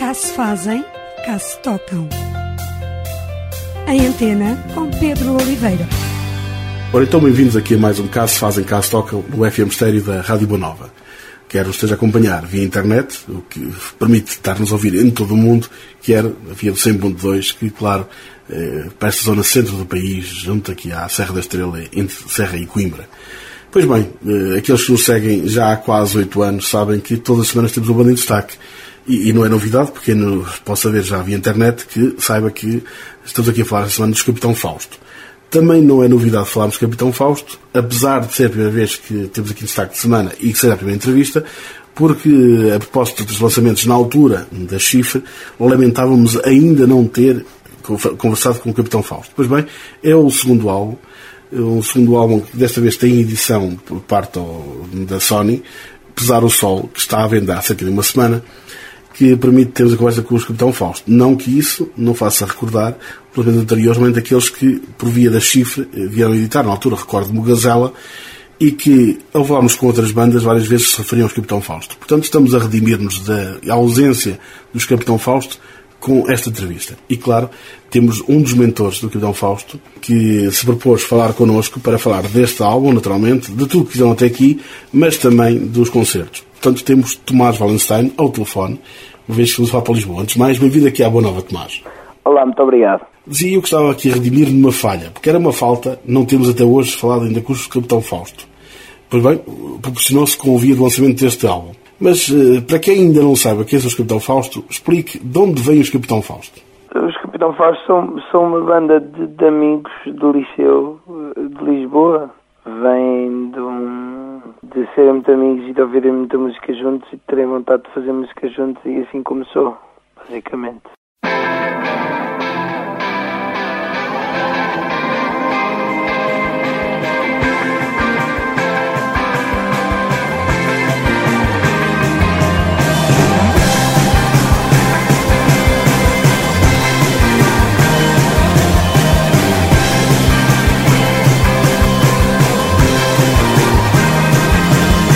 Cá se fazem, cá se tocam. Em Antena, com Pedro Oliveira. Ora, então bem-vindos aqui a mais um Cá se fazem, cá se tocam no FM Estéreo da Rádio Boa Nova. Quer nos esteja a acompanhar via internet, o que permite estar-nos a ouvir em todo o mundo, quer via do 100.2, que, claro, para esta zona centro do país, junto aqui à Serra da Estrela, entre Serra e Coimbra. Pois bem, aqueles que nos seguem já há quase 8 anos sabem que todas as semanas temos um Banda em Destaque. E não é novidade, porque posso saber já via internet que saiba que estamos aqui a falar esta semana dos Capitão Fausto. Também não é novidade falarmos de Capitão Fausto, apesar de ser a primeira vez que temos aqui destaque de semana e que será a primeira entrevista, porque, a propósito dos lançamentos na altura da Chifre, lamentávamos ainda não ter conversado com o Capitão Fausto. Pois bem, é o segundo álbum, que desta vez tem edição por parte da Sony, Pesar o Sol, que está à venda há cerca de uma semana, que permite termos a conversa com o Capitão Fausto. Não que isso não faça recordar os lançamentos anteriores, mas daqueles que, por via da Chifre, vieram editar, na altura, recordo-me, o Gazela, e que, ao falarmos com outras bandas, várias vezes se referiam aos Capitão Fausto. Portanto, estamos a redimir-nos da ausência dos Capitão Fausto com esta entrevista. E, claro, temos um dos mentores do Capitão Fausto, que se propôs falar connosco para falar deste álbum, naturalmente, de tudo que fizeram até aqui, mas também dos concertos. Portanto, temos Tomás Wallenstein ao telefone, uma vez que nos fala para Lisboa. Antes de mais, bem-vindo aqui à Boa Nova, Tomás. Olá, muito obrigado. Dizia eu que estava aqui a redimir numa falha, porque era uma falta, não temos até hoje falado ainda com o Capitão Fausto. Pois bem, proporcionou-se com o via do lançamento deste álbum. Mas, para quem ainda não saiba quem são os Capitão Fausto, explique de onde vêm os Capitão Fausto. Os Capitão Fausto são uma banda de amigos do Liceu de Lisboa. Vêm de serem muito amigos e de ouvirem muita música juntos e de terem vontade de fazer música juntos, e assim começou, basicamente.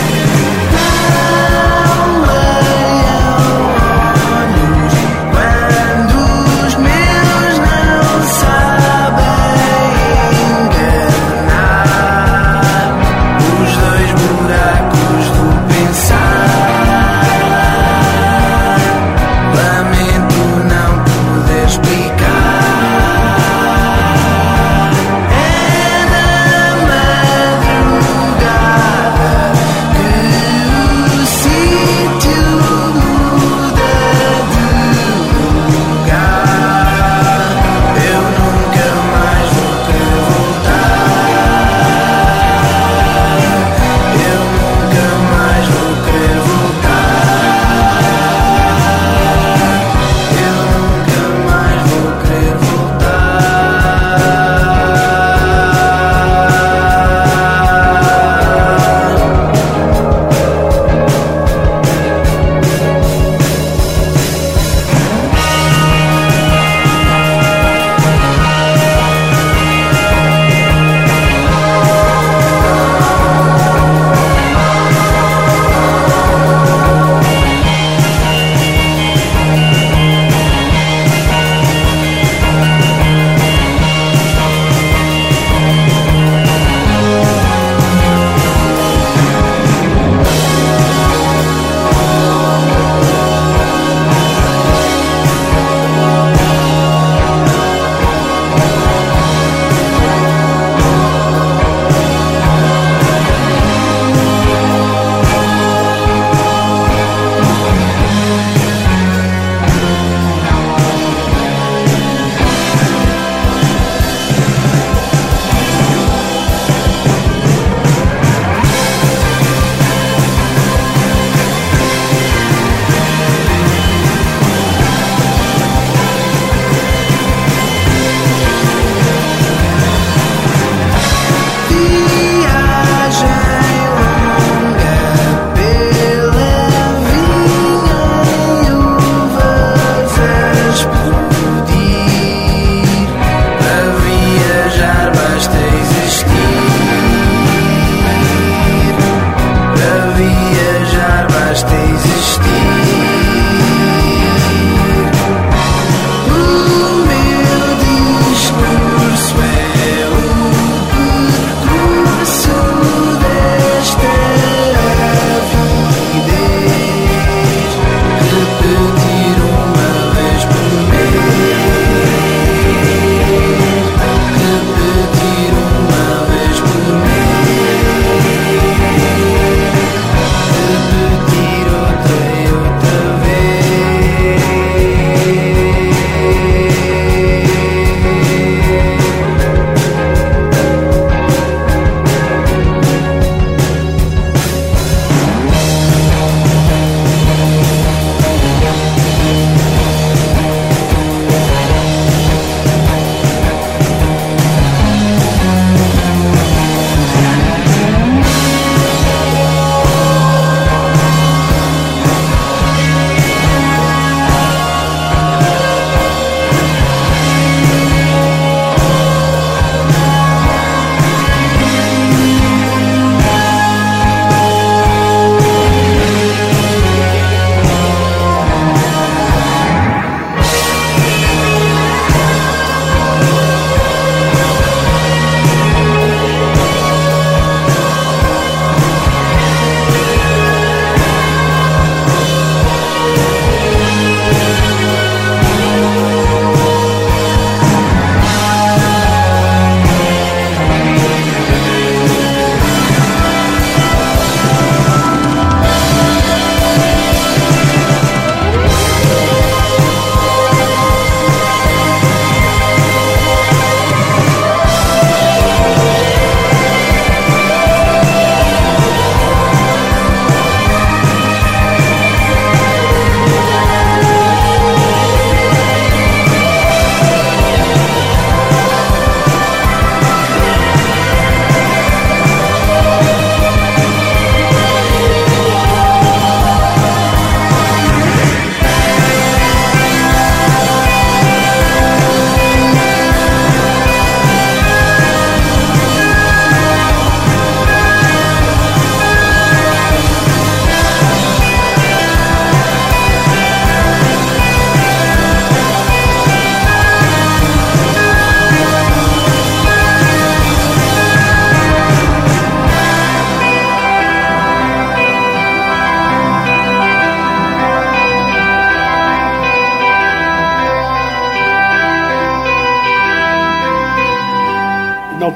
Well,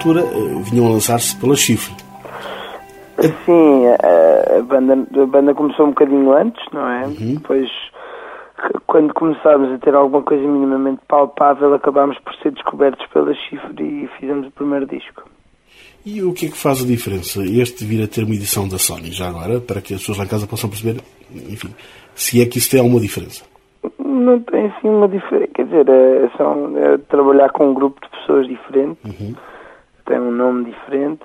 altura vinham a lançar-se pela Chifre. Sim, a banda começou um bocadinho antes, não é? Depois, quando começámos a ter alguma coisa minimamente palpável, acabámos por ser descobertos pela Chifre e fizemos o primeiro disco. E o que é que faz a diferença este vir a ter uma edição da Sony, já agora, para que as pessoas lá em casa possam perceber, enfim, se é que isso tem alguma diferença? Não tem assim uma diferença, quer dizer, é trabalhar com um grupo de pessoas diferentes, tem um nome diferente,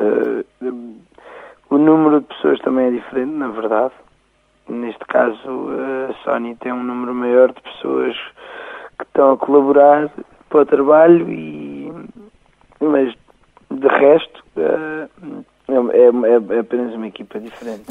o número de pessoas também é diferente, na verdade. Neste caso, a Sony tem um número maior de pessoas que estão a colaborar para o trabalho, mas de resto é apenas uma equipa diferente.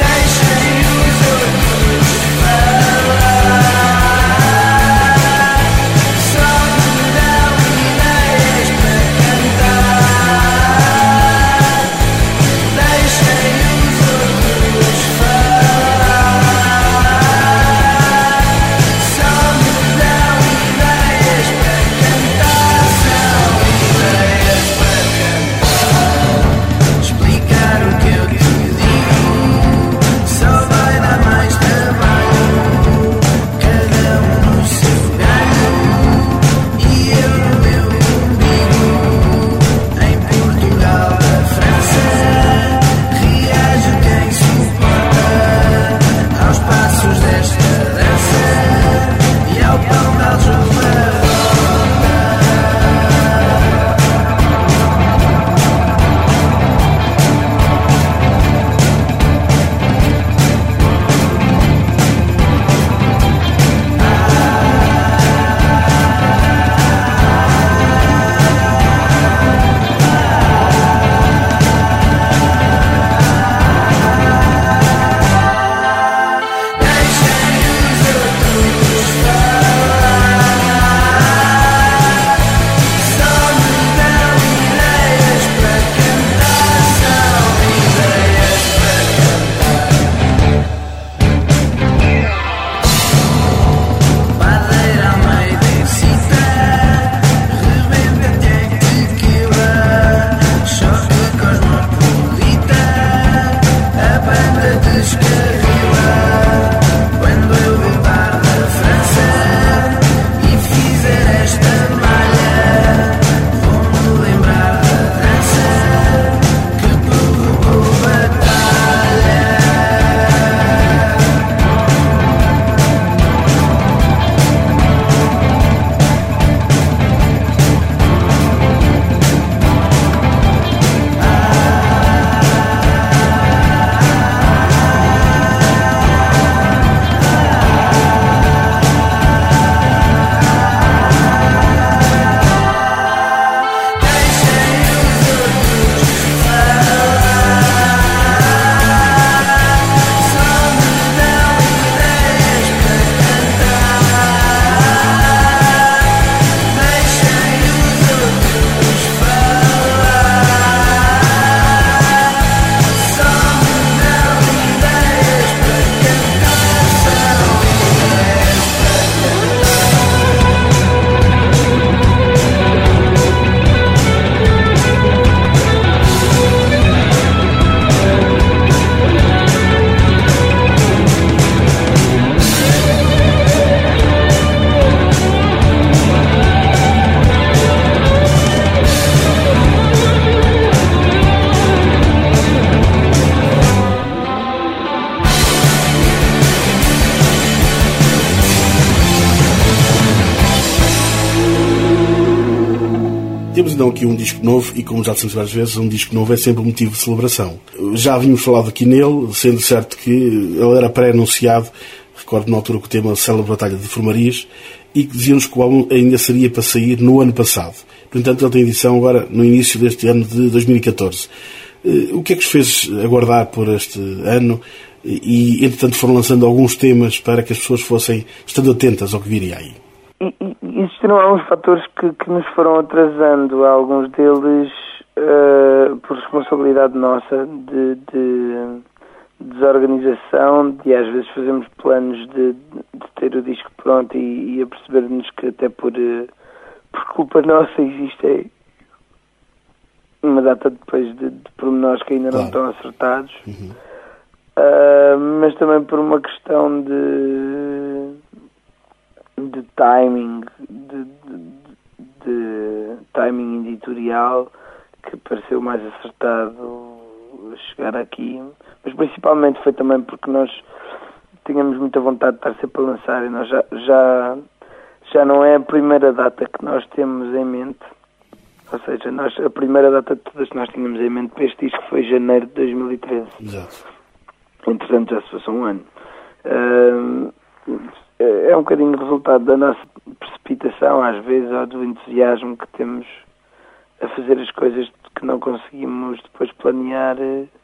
Temos então aqui um disco novo e, como já dissemos várias vezes, um disco novo é sempre um motivo de celebração. Já havíamos falado aqui nele, sendo certo que ele era pré-anunciado, recordo na altura que o tema Célebre Batalha de Formarias, e que dizíamos que o álbum ainda seria para sair no ano passado. No entanto, ele tem edição agora no início deste ano de 2014. O que é que os fez aguardar por este ano? E, entretanto, foram lançando alguns temas para que as pessoas fossem estando atentas ao que viria aí. Existiram alguns fatores que nos foram atrasando, alguns deles por responsabilidade nossa de desorganização, de às vezes fazermos planos de ter o disco pronto e a perceber-nos que até por culpa nossa existem uma data depois de pormenores que ainda não estão acertados, mas também por uma questão de timing, de timing editorial, que pareceu mais acertado chegar aqui, mas principalmente foi também porque nós tínhamos muita vontade de estar sempre a lançar, e nós já não é a primeira data que nós temos em mente, ou seja, a primeira data de todas que nós tínhamos em mente para este disco foi janeiro de 2013. Exato. Entretanto já se passou um ano. É um bocadinho resultado da nossa precipitação, às vezes, ou do entusiasmo que temos a fazer as coisas que não conseguimos depois planear,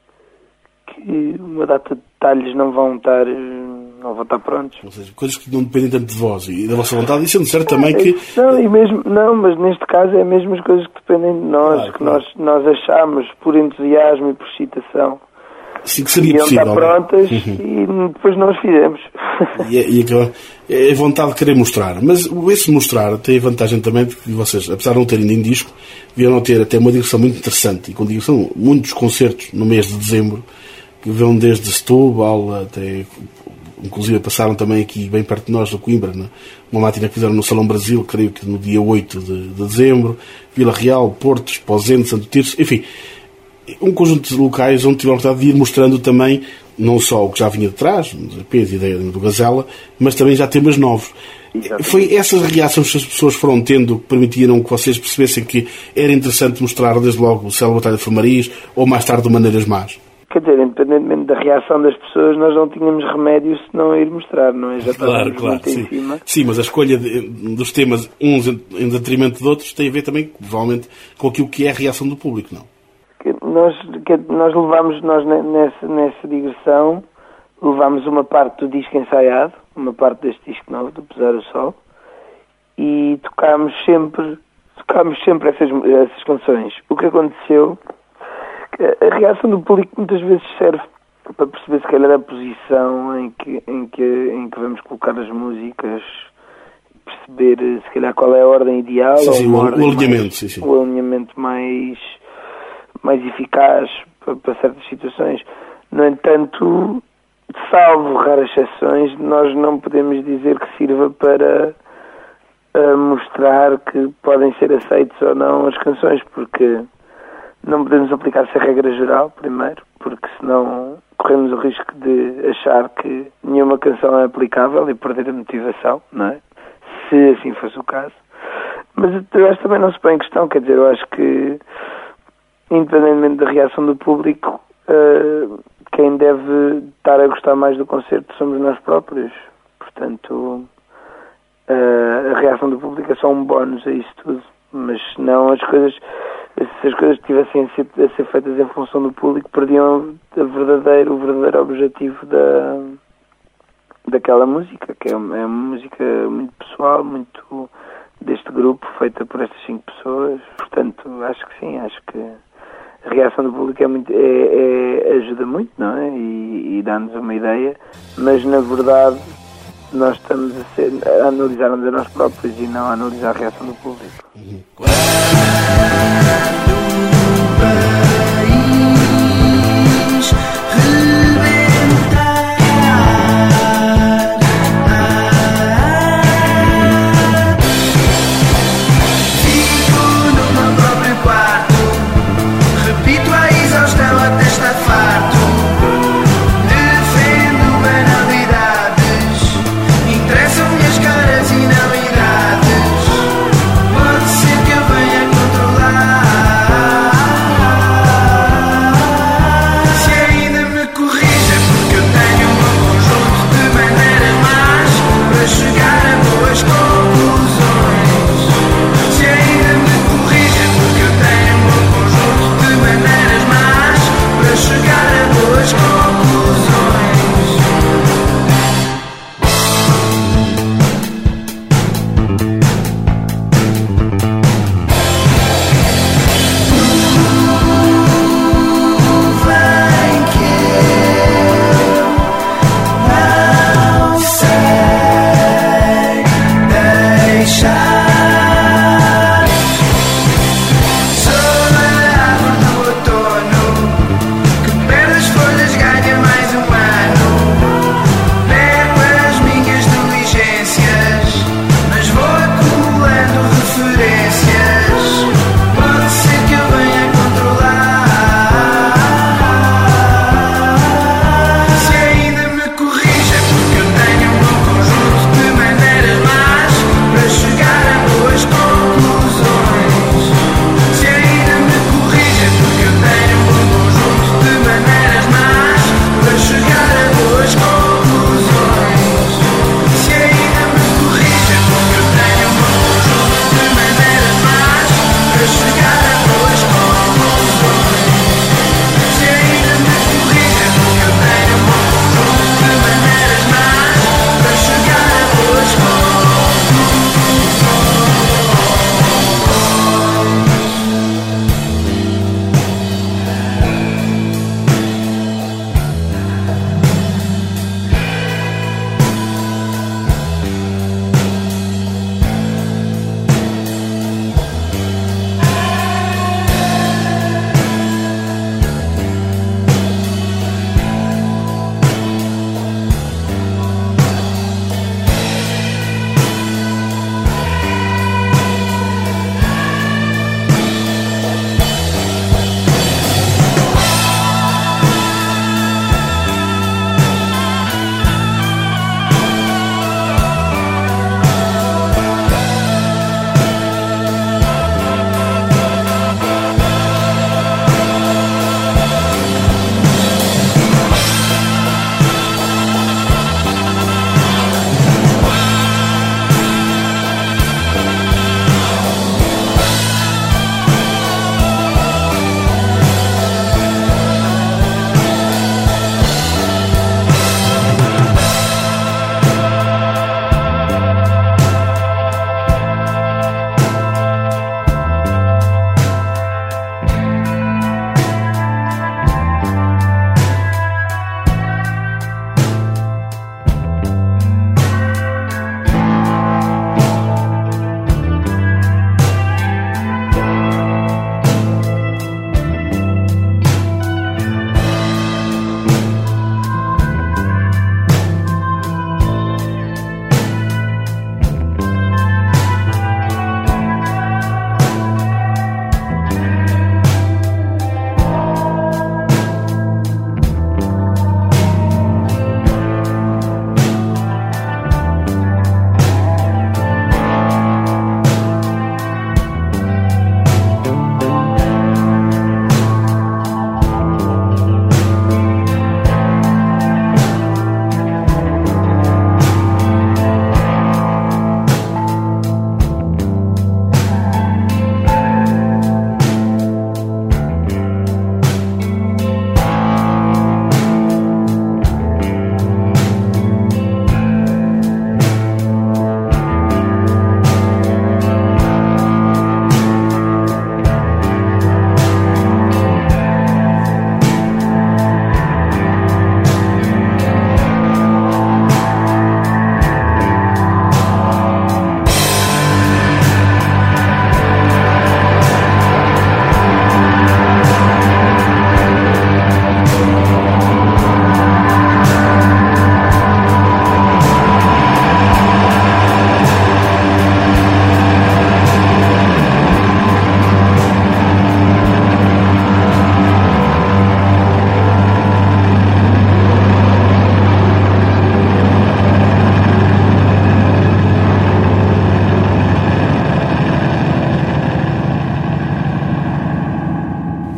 que uma data de detalhes não vão estar prontos. Ou seja, coisas que não dependem tanto de vós e da vossa vontade, e sendo certo também que... Mas neste caso é mesmo as coisas que dependem de nós, claro. Nós achamos por entusiasmo e por excitação Sim, que seria possível. Estar prontas e depois nós fizemos. E é a vontade de querer mostrar. Mas esse mostrar tem a vantagem também de que vocês, apesar de não terem nem disco, vieram ter até uma digressão muito interessante, e com digressão muitos concertos no mês de dezembro, que vão desde Setúbal até... Inclusive passaram também aqui bem perto de nós, no Coimbra, né? Uma máquina que fizeram no Salão Brasil, creio que no dia 8 de dezembro, Vila Real, Porto, Esposende, Santo Tirso, enfim, um conjunto de locais onde tiveram a oportunidade de ir mostrando também não só o que já vinha de trás, dos EPs e do Gazela, mas também já temas novos. Exatamente. Foi essas reações que as pessoas foram tendo que permitiram que vocês percebessem que era interessante mostrar desde logo o Célebre Batalha de Flamarias, ou mais tarde de maneiras más? Quer dizer, independentemente da reação das pessoas, nós não tínhamos remédio se não ir mostrar, não é? Já estávamos muito em cima. Sim, mas a escolha dos temas, uns em detrimento de outros, tem a ver também, provavelmente, com aquilo que é a reação do público, não? Nós levámos, nessa digressão, levámos uma parte do disco ensaiado, uma parte deste disco novo, do Pesar o Sol, e tocámos sempre essas canções. O que aconteceu... A reação do público muitas vezes serve para perceber, se calhar, a posição em que vamos colocar as músicas, perceber, se calhar, qual é a ordem ideal, sim, ou o alinhamento, o alinhamento mais eficaz para certas situações. No entanto, salvo raras exceções, nós não podemos dizer que sirva para mostrar que podem ser aceites ou não as canções, porque... Não podemos aplicar essa regra geral, primeiro, porque senão corremos o risco de achar que nenhuma canção é aplicável e perder a motivação, não é? Se assim fosse o caso. Mas eu acho que também não se põe em questão, quer dizer, eu acho que, independentemente da reação do público, quem deve estar a gostar mais do concerto somos nós próprios. Portanto, a reação do público é só um bónus a isso tudo. Mas senão se as coisas tivessem a ser feitas em função do público, perdiam o verdadeiro objetivo daquela música, que é uma música muito pessoal, muito deste grupo, feita por estas 5 pessoas. Portanto, acho que sim, acho que a reação do público ajuda muito, não é? E dá-nos uma ideia, mas na verdade nós estamos a analisar-nos a nós próprios e não a analisar a reação do público. Pode ser que eu venha controlar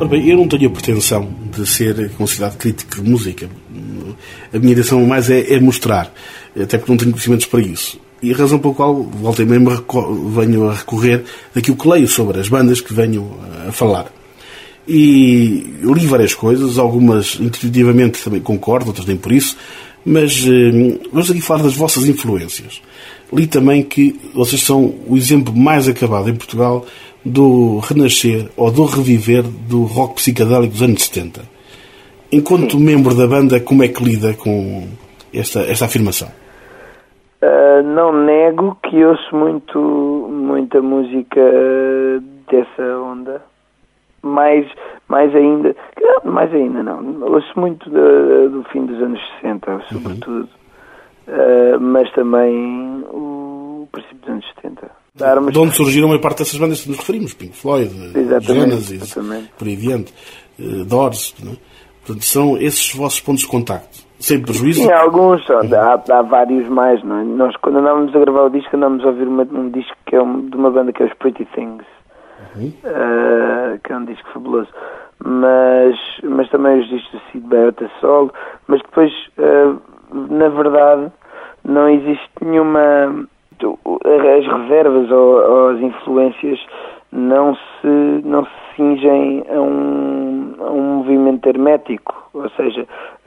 bem, eu não tenho a pretensão de ser considerado crítico de música. A minha intenção mais é mostrar, até porque não tenho conhecimentos para isso. E a razão pela qual voltei mesmo venho a recorrer daquilo que leio sobre as bandas que venho a falar. E li várias coisas, algumas intuitivamente também concordo, outras nem por isso, mas vamos aqui falar das vossas influências. Li também que vocês são o exemplo mais acabado em Portugal do renascer ou do reviver do rock psicadélico dos anos 70. Enquanto membro da banda, como é que lida com esta afirmação? Não nego que ouço muita música dessa onda. Mais ainda não. Ouço muito do fim dos anos 60, sobretudo. Mas também o princípio dos anos 70. De onde surgiram a parte dessas bandas que nos referimos? Pink Floyd, Genesis, por aí adiante, Doors, não é? Portanto, são esses vossos pontos de contacto. Sem prejuízo? Sim, alguns. Há vários mais, não é? Nós, quando andávamos a gravar o disco, andávamos a ouvir um disco que é de uma banda que é os Pretty Things. Que é um disco fabuloso. Mas também os discos do Sid Barrett a solo. Mas depois, na verdade, não existe nenhuma... As reservas ou as influências não se cingem a um movimento hermético. Ou seja,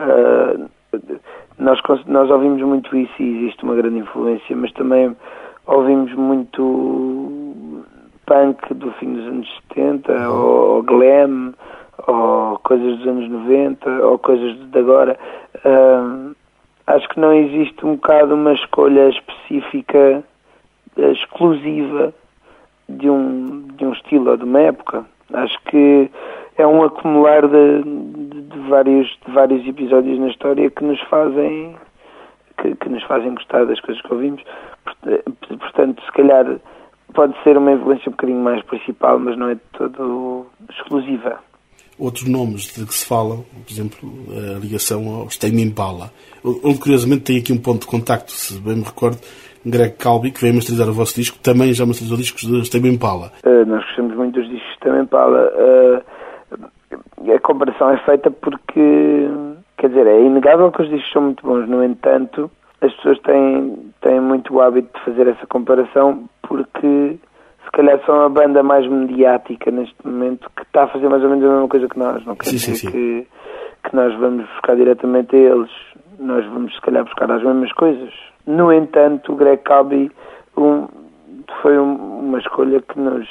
nós ouvimos muito isso e existe uma grande influência, mas também ouvimos muito punk do fim dos anos 70, ou glam, ou coisas dos anos 90, ou coisas de agora. Acho que não existe um bocado uma escolha específica, exclusiva de um estilo ou de uma época. Acho que é um acumular de vários episódios na história que nos fazem gostar das coisas que ouvimos. Portanto, se calhar pode ser uma influência um bocadinho mais principal, mas não é de todo exclusiva. Outros nomes de que se fala, por exemplo, a ligação aos Tame Impala, onde curiosamente tem aqui um ponto de contacto, se bem me recordo, Greg Calbi, que veio masterizar o vosso disco, também já masterizou discos de Tame Impala. Nós gostamos muito dos discos de Tame Impala. A comparação é feita porque, quer dizer, é inegável que os discos são muito bons, no entanto, as pessoas têm muito o hábito de fazer essa comparação porque se calhar são a banda mais mediática neste momento que está a fazer mais ou menos a mesma coisa que nós. Não quer dizer que nós vamos buscar diretamente a eles. Nós vamos se calhar buscar as mesmas coisas. No entanto, o Greg Calbi foi uma escolha que nos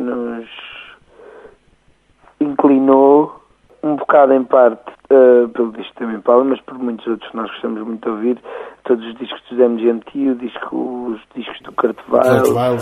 inclinou um bocado em parte pelo disco também Impala, mas por muitos outros que nós gostamos muito de ouvir, todos os discos do MGMT, os discos do Kurt Weill,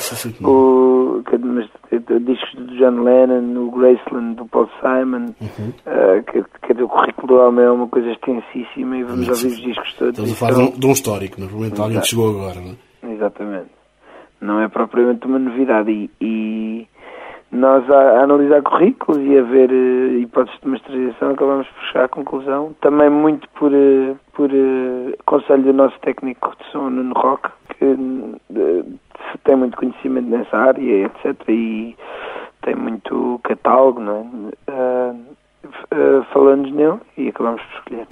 os discos do John Lennon, o Graceland do Paul Simon, quer dizer, o currículo do homem é uma coisa extensíssima e vamos ouvir os discos todos. Estamos a falar de um histórico, normalmente alguém que chegou agora, não é? Exatamente. Não é propriamente uma novidade e nós a analisar currículos e a ver hipóteses de masterização acabamos por chegar à conclusão, também muito por conselho do nosso técnico de som Nuno Roque, que tem muito conhecimento nessa área, etc. E tem muito catálogo, não é? Falando-nos nele e acabamos por escolher.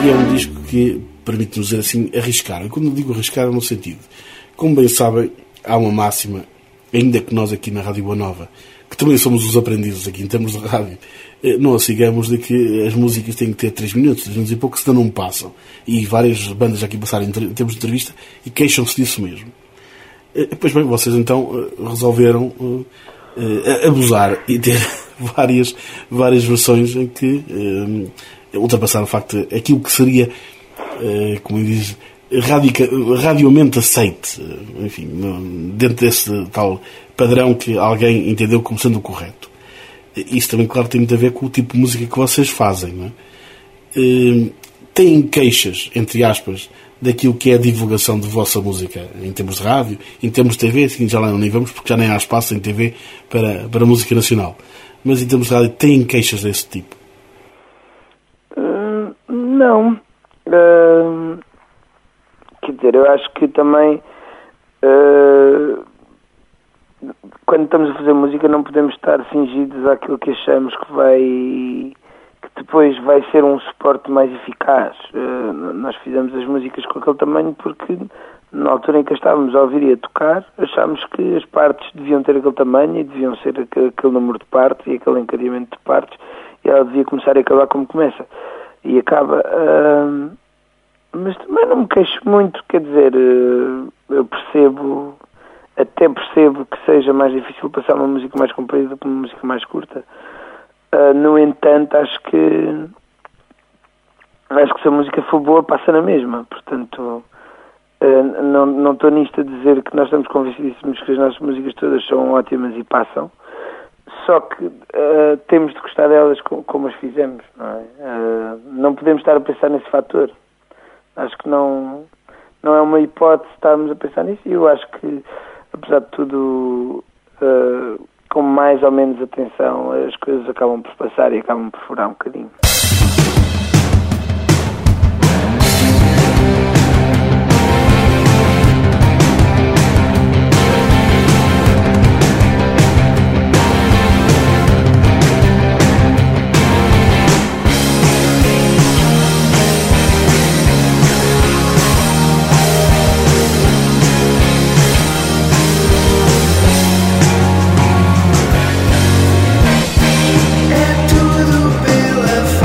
e é um disco que permite-nos dizer assim, arriscar. E quando eu digo arriscar, é no sentido, como bem sabem, há uma máxima, ainda que nós aqui na Rádio Boa Nova, que também somos os aprendizes aqui em termos de rádio, não a sigamos de que as músicas têm que ter 3 minutos e pouco, senão não passam. E várias bandas aqui passaram em termos de entrevista e queixam-se disso mesmo. Pois bem, vocês então resolveram abusar e ter várias versões em que ultrapassaram, de facto, aquilo que seria, como diz, radiomente aceite, enfim, dentro desse tal padrão que alguém entendeu como sendo o correto. Isso também, claro, tem muito a ver com o tipo de música que vocês fazem, não é? Têm queixas, entre aspas, daquilo que é a divulgação de vossa música em termos de rádio, em termos de TV, assim, já lá não nem vamos, porque já nem há espaço em TV para a música nacional. Mas em termos de rádio, têm queixas desse tipo? Não. Quer dizer, eu acho que também quando estamos a fazer música não podemos estar fingidos àquilo que achamos que depois vai ser um suporte mais eficaz. Nós fizemos as músicas com aquele tamanho porque na altura em que estávamos a ouvir e a tocar, achámos que as partes deviam ter aquele tamanho e deviam ser aquele número de partes e aquele encadeamento de partes, e ela devia começar e acabar como começa. E acaba... mas também não me queixo muito, quer dizer, eu até percebo que seja mais difícil passar uma música mais comprida do que uma música mais curta. No entanto, acho que se a música for boa, passa na mesma. Portanto, não estou nisto a dizer que nós estamos convencidíssimos que as nossas músicas todas são ótimas e passam. Só que temos de gostar delas como as fizemos, não é? Não podemos estar a pensar nesse fator. Acho que não é uma hipótese estarmos a pensar nisso, e eu acho que, apesar de tudo, com mais ou menos atenção, as coisas acabam por passar e acabam por furar um bocadinho. É tudo pela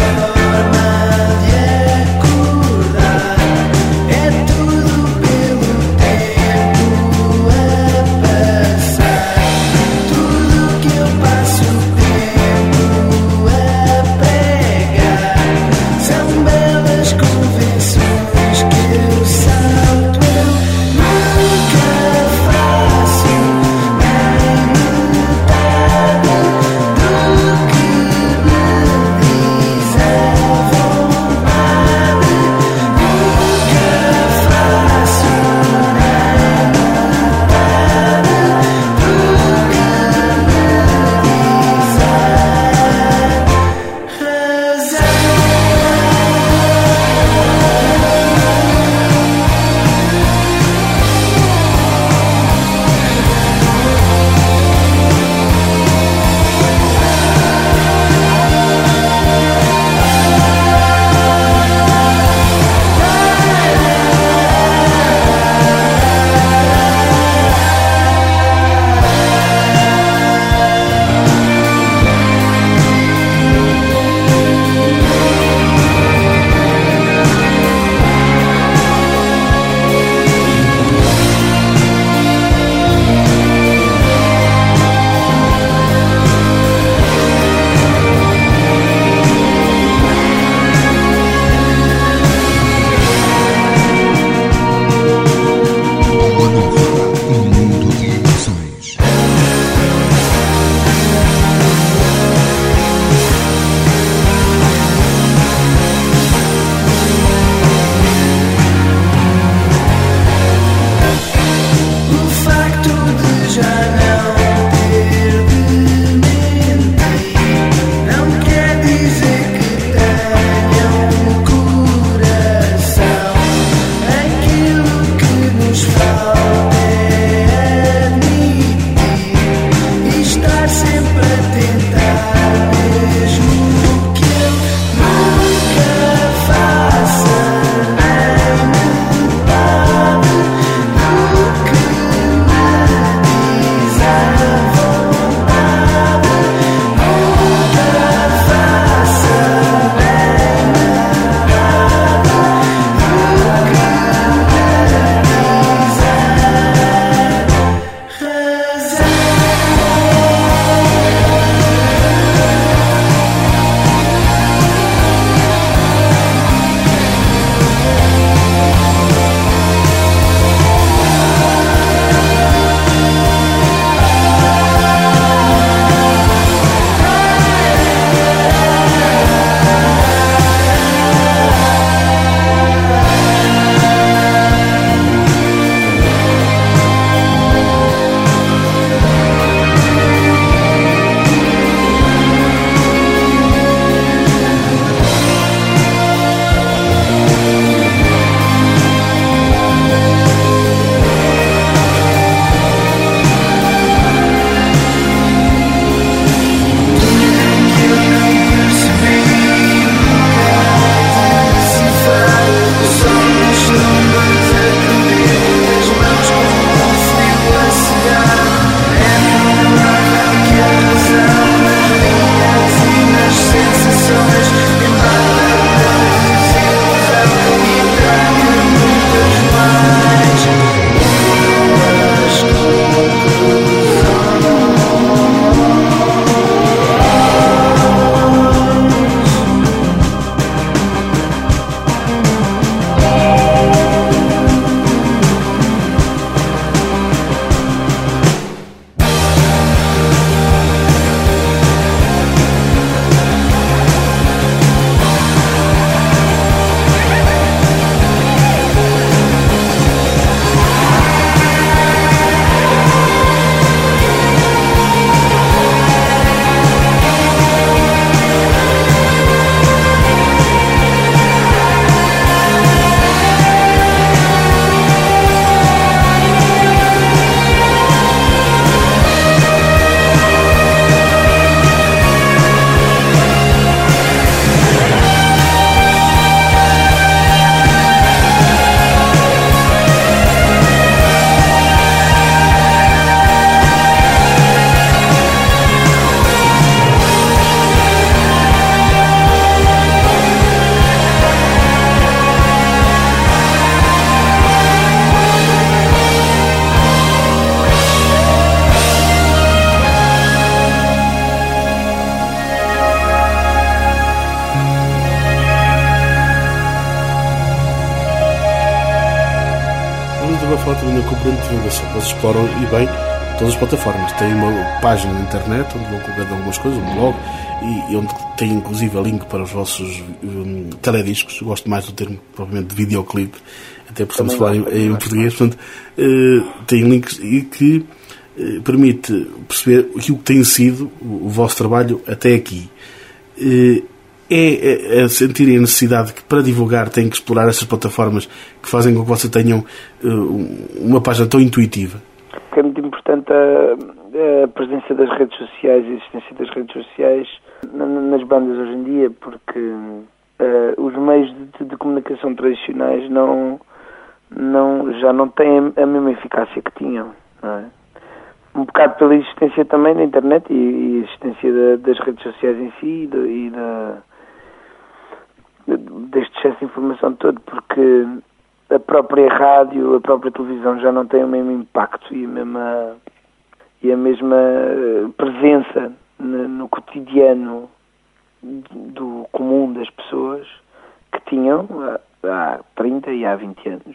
na componente de divulgação. Eles exploram e bem todas as plataformas. Têm uma página na internet onde vão colocando algumas coisas, um blog, e onde tem inclusive a link para os vossos telediscos. Gosto mais do termo propriamente de videoclipe, até por estamos a falar em português. Portanto, tem links e que permite perceber o que tem sido o vosso trabalho até aqui. É a sentirem a necessidade que para divulgar têm que explorar essas plataformas que fazem com que vocês tenham uma página tão intuitiva? É muito importante a presença das redes sociais, a existência das redes sociais nas bandas hoje em dia, porque os meios de comunicação tradicionais já não têm a mesma eficácia que tinham, não é? Um bocado pela existência também da internet e a existência das redes sociais em si deste excesso de informação todo, porque a própria rádio, a própria televisão já não tem o mesmo impacto e a mesma presença no cotidiano do comum das pessoas que tinham há 30 e há 20 anos.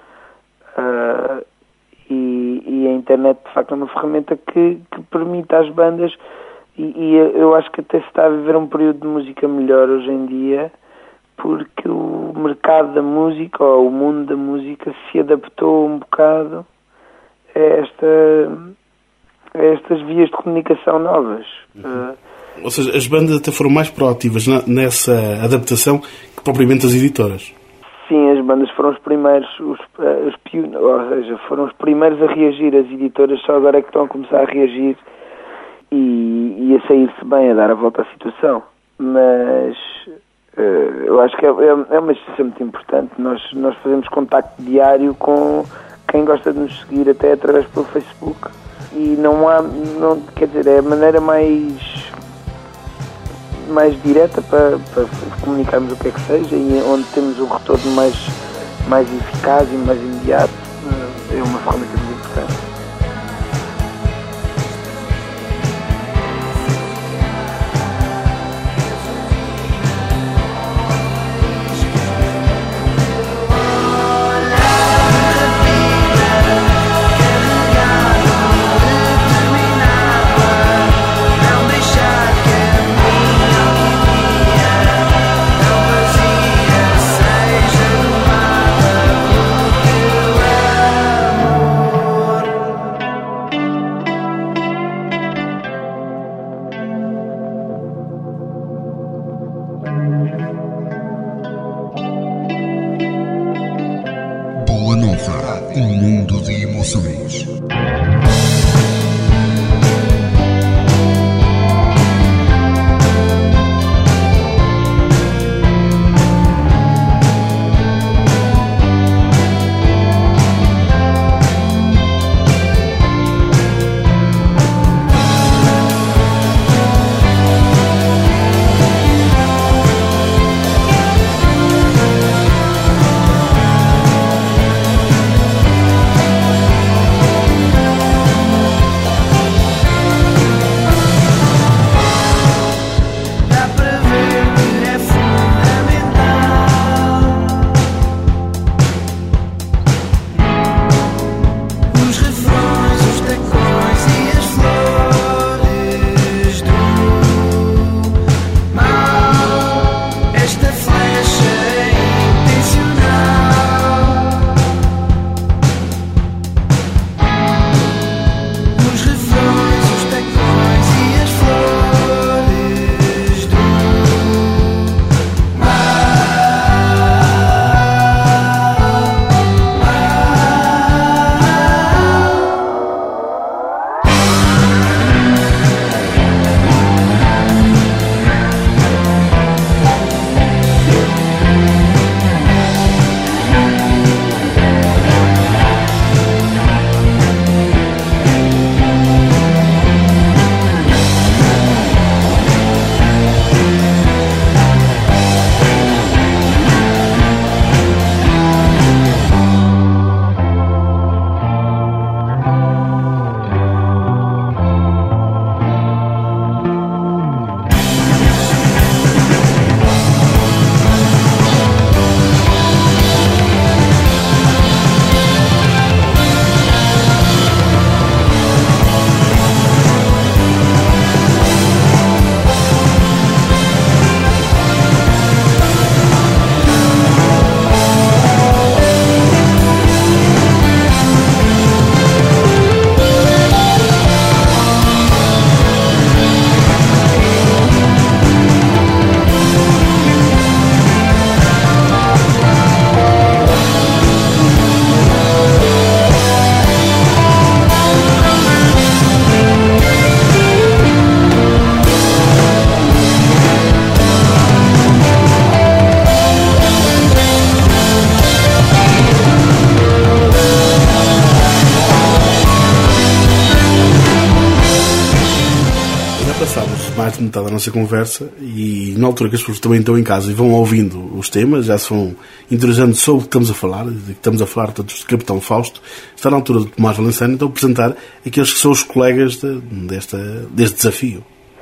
E a internet, de facto, é uma ferramenta que permite às bandas, e eu acho que até se está a viver um período de música melhor hoje em dia, porque o mercado da música, ou o mundo da música, se adaptou um bocado a estas vias de comunicação novas. Ou seja, as bandas até foram mais proativas nessa adaptação que propriamente as editoras. Sim, as bandas foram os primeiros, ou seja, foram os primeiros a reagir. As editoras só agora é que estão a começar a reagir e a sair-se bem, a dar a volta à situação. Mas eu acho que é uma situação muito importante. Nós fazemos contacto diário com quem gosta de nos seguir, até através do Facebook. E quer dizer, é a maneira mais direta para comunicarmos o que é que seja, e onde temos um retorno mais eficaz e mais imediato. É uma ferramenta muito importante. passámos mais de metade da nossa conversa e na altura que as pessoas também estão em casa e vão ouvindo os temas, já se vão interessando sobre o que estamos a falar, de que estamos a falar tanto de Capitão Fausto, está na altura de Tomás Valenciano então apresentar aqueles que são os colegas deste desafio.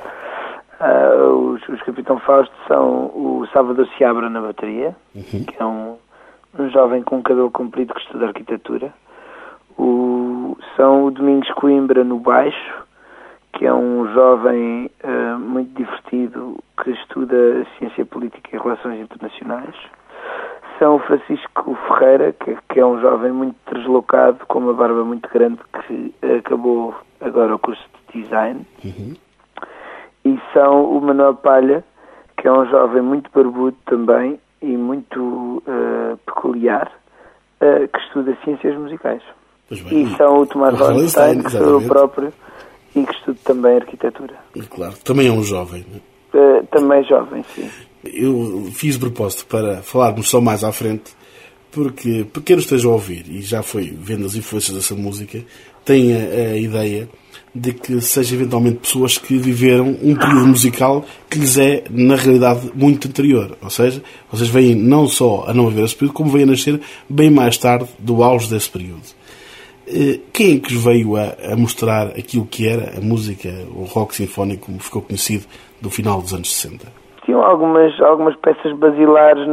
Os Capitão Fausto são o Salvador Seabra na bateria, que é um jovem com cabelo comprido que estuda arquitetura. São o Domingos Coimbra no baixo, que é um jovem muito divertido que estuda Ciência Política e Relações Internacionais. São o Francisco Ferreira, que é um jovem muito deslocado, com uma barba muito grande, que acabou agora o curso de Design. E são o Manuel Palha, que é um jovem muito barbudo também e muito peculiar, que estuda Ciências Musicais. E são o Tomás Valenciano, que sou eu próprio, e que estudo também Arquitetura. Claro, também é um jovem. Também jovem, sim. Eu fiz de propósito para falarmos só mais à frente, porque quem nos esteja a ouvir, e já foi vendo as influências dessa música, tem a ideia de que sejam eventualmente pessoas que viveram um período musical que lhes é, na realidade, muito anterior. Ou seja, vocês veem não só a não viver esse período, como veem a nascer bem mais tarde do auge desse período. Quem é que vos veio a mostrar aquilo que era a música, o rock sinfónico, como ficou conhecido, do final dos anos 60? Tinham algumas peças basilares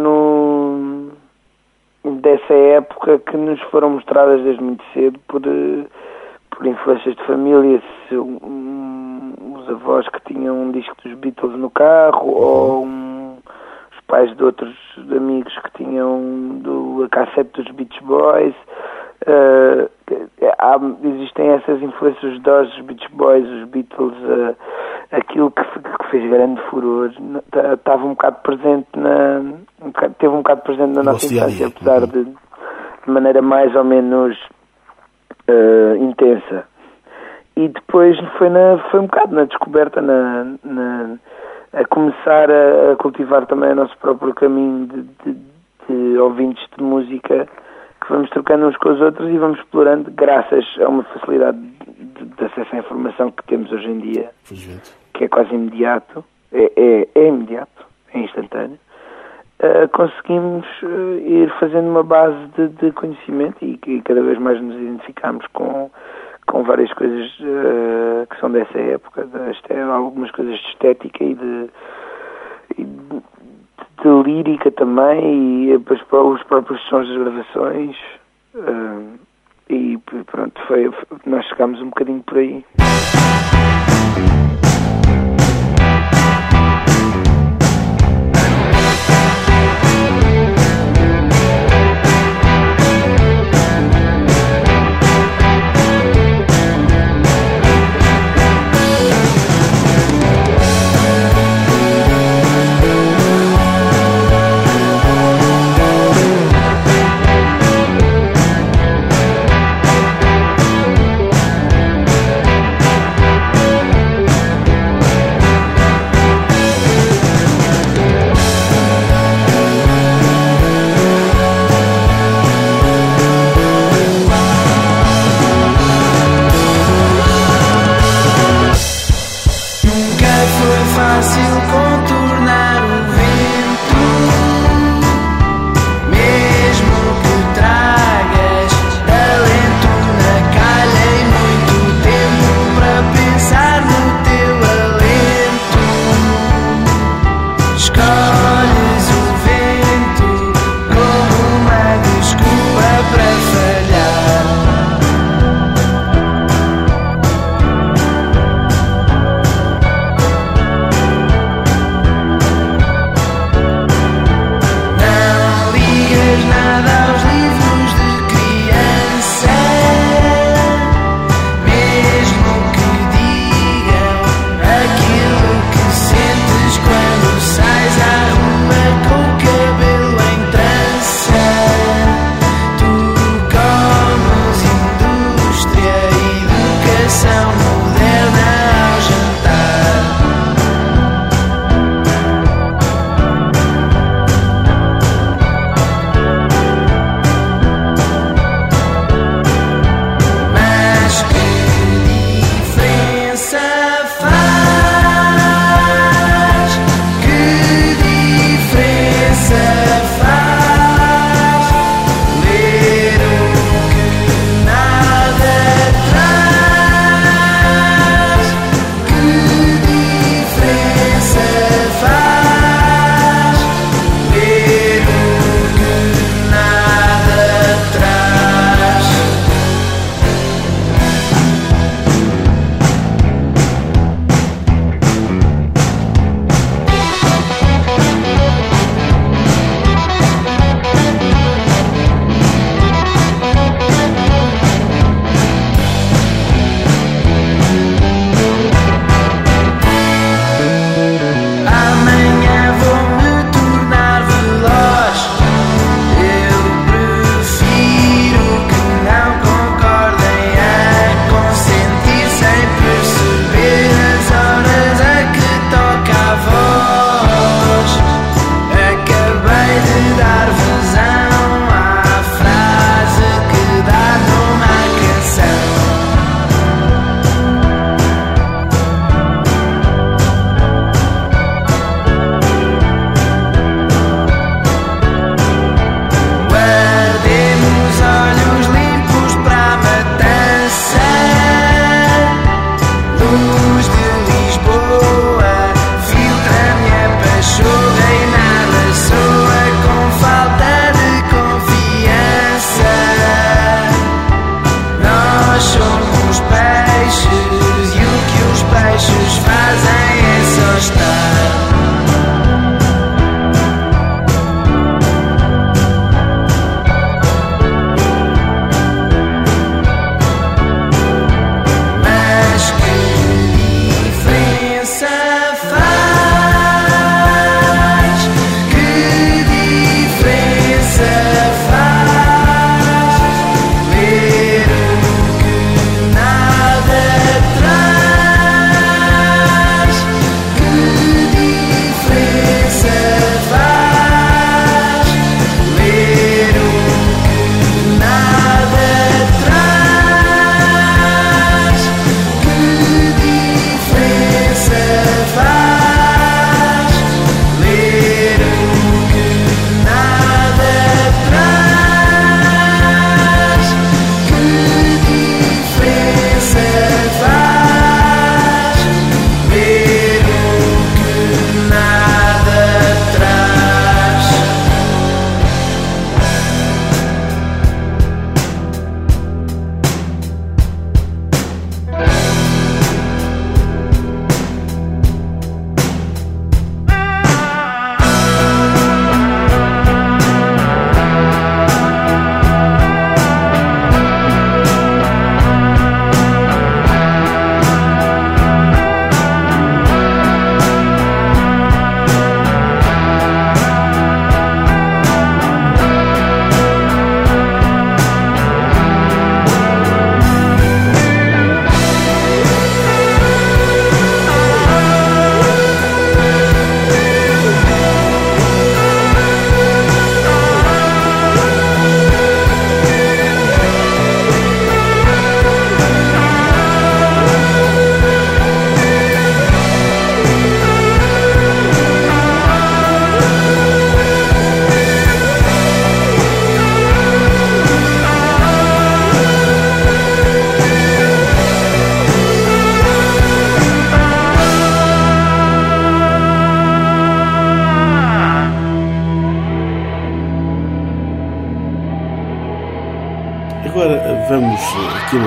dessa época que nos foram mostradas desde muito cedo por influências de família, os avós que tinham um disco dos Beatles no carro, ou os pais de outros amigos que tinham a cassete dos Beach Boys. Existem essas influências dos Beach Boys, os Beatles, aquilo que fez grande furor estava um bocado presente teve um bocado presente na nossa infância, apesar de maneira mais ou menos intensa. E depois foi um bocado na descoberta, a começar a cultivar também o nosso próprio caminho de ouvintes de música, que vamos trocando uns com os outros e vamos explorando, graças a uma facilidade de acesso à informação que temos hoje em dia, que é quase imediato, é imediato, é instantâneo. Conseguimos ir fazendo uma base de conhecimento e cada vez mais nos identificamos com várias coisas que são dessa época, algumas coisas de estética e de lírica também, e os próprios sons das gravações, e pronto, nós chegámos um bocadinho por aí.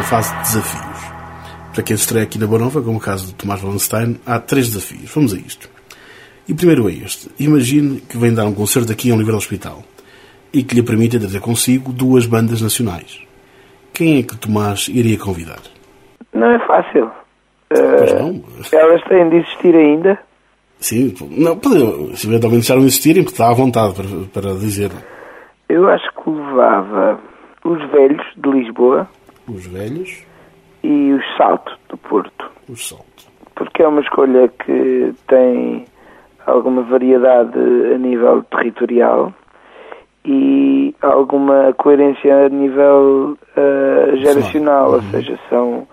fase de desafios. Para quem se estreia aqui na Boa Nova, como o caso de Tomás Wallenstein, há 3 desafios. Vamos a isto. E o primeiro é este. Imagine que vem dar um concerto aqui a um Oliveira do Hospital e que lhe permita trazer consigo 2 bandas nacionais. Quem é que Tomás iria convidar? Não é fácil. Pois não. Elas têm de existir ainda? Sim, não, se eventualmente deixaram de existirem, porque está à vontade para dizer. Eu acho que levava os Velhos de Lisboa. Os Velhos. E os Salto do Porto. Os Salto. Porque é uma escolha que tem alguma variedade a nível territorial e alguma coerência a nível geracional, ou seja, são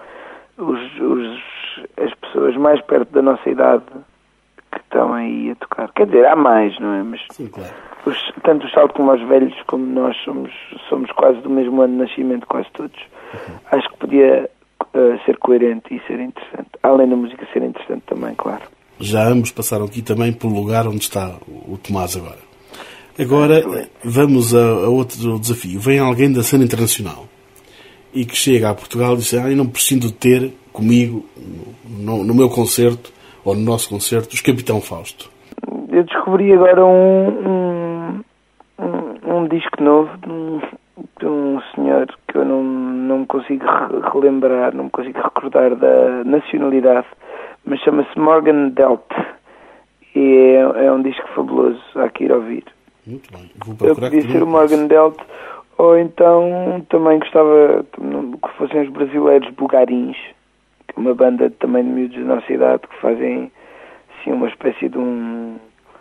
as pessoas mais perto da nossa idade que estão aí a tocar. Quer dizer, há mais, não é? Mas sim, claro. Tanto os Salto como os Velhos, como nós somos quase do mesmo ano de nascimento, quase todos, acho que podia ser coerente e ser interessante. Além da música ser interessante também, claro. Já ambos passaram aqui também pelo lugar onde está o Tomás agora. Agora vamos a outro desafio. Vem alguém da cena internacional e que chega a Portugal e diz: eu não preciso de ter comigo no meu concerto ou no nosso concerto os Capitão Fausto. Eu descobri agora um disco novo de um senhor que eu não me consigo relembrar, não me consigo recordar da nacionalidade, mas chama-se Morgan Delt e é um disco fabuloso, há que ir ouvir. Muito bem. Vou procurar. Eu podia ser o Morgan Delt, ou então também gostava que fossem os brasileiros Bugarins, que é uma banda também de miúdos da nossa idade que fazem assim uma espécie de um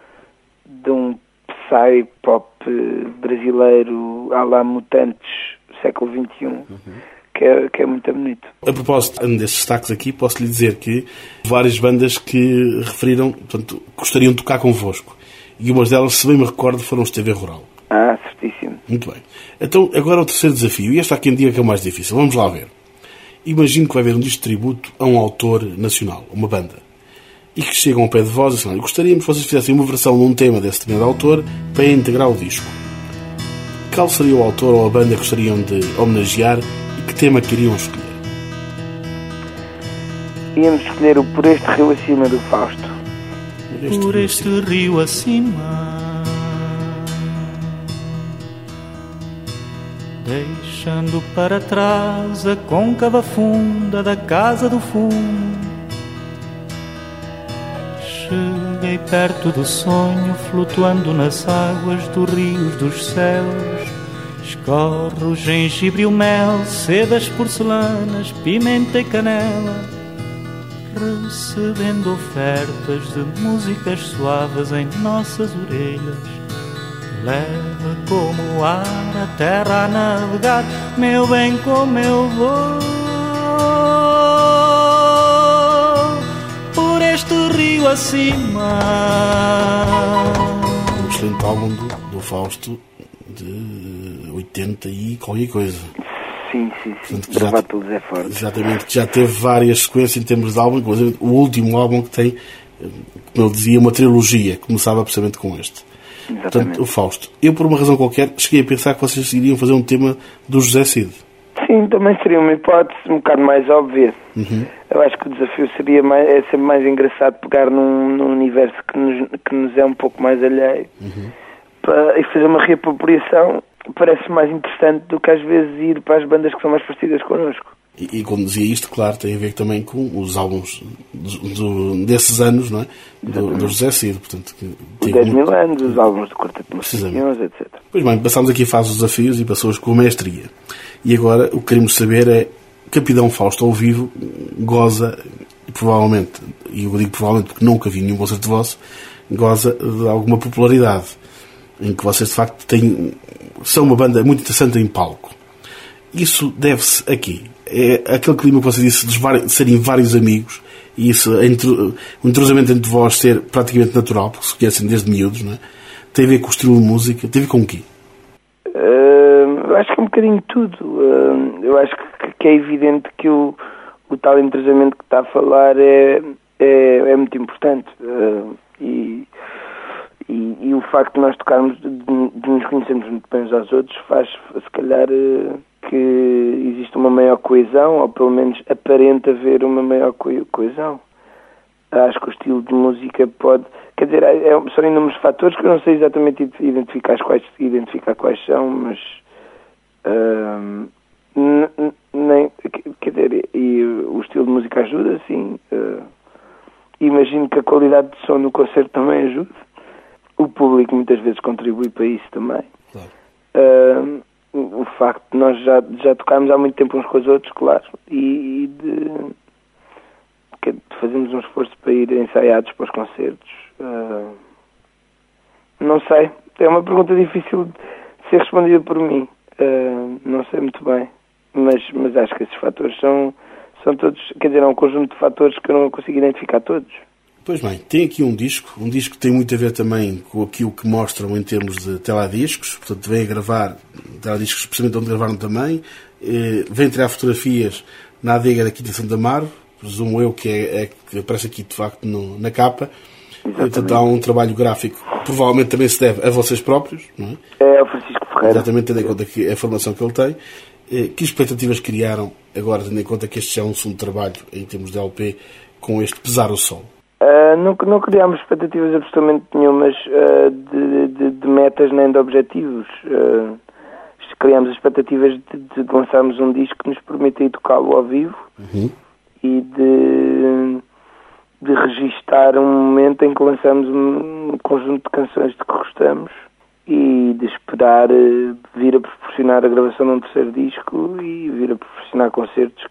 psy-pop brasileiro à la Mutantes, século XXI, que é muito bonito. A propósito destes destaques aqui, posso lhe dizer que várias bandas que referiram, portanto, gostariam de tocar convosco. E umas delas, se bem me recordo, foram os TV Rural. Ah, certíssimo. Muito bem. Então, agora o terceiro desafio. E este há quem diga que é o mais difícil. Vamos lá ver. Imagino que vai haver um disco de tributo a um autor nacional, uma banda. E que chegam ao pé de vós e dizem: gostaríamos que vocês fizessem uma versão de um tema desse determinado autor para integrar o disco. Qual seria o autor ou a banda que gostariam de homenagear e que tema queriam escolher? Íamos escolher o Por Este Rio Acima do Fausto. Por este rio acima, deixando para trás a côncava funda da casa do fundo, cheguei perto do sonho, flutuando nas águas dos rios dos céus. Escorre o gengibre e o mel, sedas porcelanas, pimenta e canela, recebendo ofertas de músicas suaves em nossas orelhas. Leva como o ar a terra a navegar, meu bem, como eu vou por este rio acima. Um excelente álbum do Fausto de 80 e qualquer coisa. Sim. Portanto, é forte. Exatamente, que já teve várias sequências em termos de álbum, inclusive o último álbum que tem, como eu dizia, uma trilogia, começava precisamente com este. Exatamente. Portanto, o Fausto. Eu, por uma razão qualquer, cheguei a pensar que vocês iriam fazer um tema do José Cid. Sim, também seria uma hipótese um bocado mais óbvia. Eu acho que o desafio é sempre mais engraçado pegar num universo que nos é um pouco mais alheio e fazer uma reapropriação. Parece mais interessante do que às vezes ir para as bandas que são mais parecidas connosco. E quando dizia isto, claro, tem a ver também com os álbuns desses anos, não é? Do José Cid, portanto... Os 10 mil anos, os álbuns de Quarteto Maçãs, etc. Pois bem, passámos aqui a fase dos desafios e passou-os com mestria. E agora o que queremos saber é: Capitão Fausto ao vivo goza, provavelmente, e eu digo provavelmente porque nunca vi nenhum concerto vosso, goza de alguma popularidade, em que vocês de facto são uma banda muito interessante em palco. Isso deve-se a quê? É aquele clima que você disse de serem vários amigos, e isso, o entrosamento entre vós ser praticamente natural, porque se conhecem desde miúdos, não é? Tem a ver com o estilo de música? Tem a ver com o quê? Eu acho que é um bocadinho de tudo. Eu acho que é evidente que o tal entrosamento que está a falar é muito importante. E o facto de nós tocarmos, de nos conhecermos muito bem uns aos outros, faz, se calhar, que existe uma maior coesão, ou pelo menos aparenta haver uma maior coesão. Acho que o estilo de música pode... Quer dizer, são inúmeros fatores que eu não sei exatamente identificar quais são, mas... quer dizer, e o estilo de música ajuda, sim. Imagino que a qualidade de som no concerto também ajuda. O público muitas vezes contribui para isso também. Claro. O facto de nós já tocarmos há muito tempo uns com os outros, claro, e de fazermos um esforço para ir ensaiados para os concertos. Não sei, é uma pergunta difícil de ser respondida por mim. Não sei muito bem, mas acho que esses fatores são todos, quer dizer, é um conjunto de fatores que eu não consigo identificar todos. Pois bem, tem aqui um disco que tem muito a ver também com aquilo que mostram em termos de telediscos, portanto vem a gravar telediscos, precisamente onde gravaram também, vem tirar fotografias na adega da Quinta Santa Amaro, presumo eu que aparece aqui de facto na capa. Portanto, há um trabalho gráfico, provavelmente também se deve a vocês próprios, não é? É o Francisco Ferreira. Exatamente, tendo em conta que a formação que ele tem. Que expectativas criaram, agora tendo em conta que este já é um segundo trabalho em termos de LP, com este Pesar o Sol? Não criámos expectativas absolutamente nenhumas de metas nem de objetivos. Criámos as expectativas de lançarmos um disco que nos permita tocá-lo ao vivo e de registar um momento em que lançamos um conjunto de canções de que gostamos e de esperar vir a proporcionar a gravação de um terceiro disco e vir a proporcionar concertos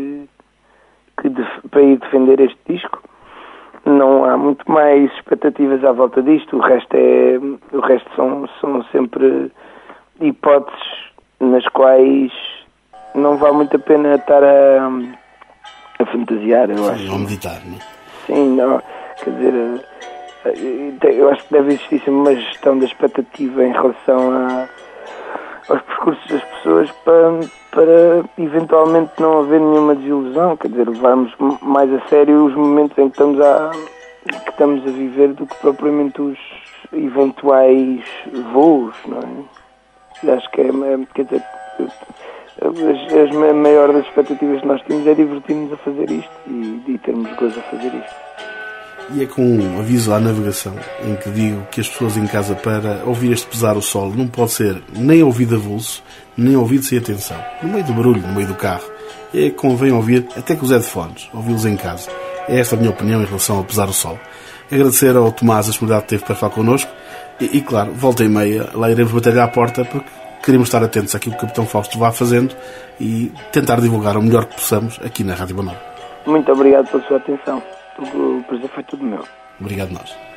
para ir defender este disco. Não há muito mais expectativas à volta disto. O resto são sempre hipóteses nas quais não vale muito a pena estar a fantasiar, eu acho. Ou meditar, não é? Sim, não. Quer dizer, eu acho que deve existir sempre uma gestão da expectativa em relação aos percursos das pessoas para eventualmente não haver nenhuma desilusão, quer dizer, levarmos mais a sério os momentos em que estamos a viver do que propriamente os eventuais voos, não é? Acho que quer dizer, a maior das expectativas que nós temos é divertir-nos a fazer isto e termos gozo a fazer isto. E é com um aviso à navegação em que digo que as pessoas em casa, para ouvir este Pesar o Sol, não pode ser nem ouvido avulso, nem ouvido sem atenção. No meio do barulho, no meio do carro. Convém ouvir até com os headphones, ouvi-los em casa. É esta a minha opinião em relação ao Pesar o Sol. Agradecer ao Tomás a disponibilidade que teve para falar connosco e claro, volta e meia, lá iremos bater à porta porque queremos estar atentos àquilo que o Capitão Fausto vá fazendo e tentar divulgar o melhor que possamos aqui na Rádio Boa Nova. Muito obrigado pela sua atenção. O prazer foi tudo meu. Obrigado nós.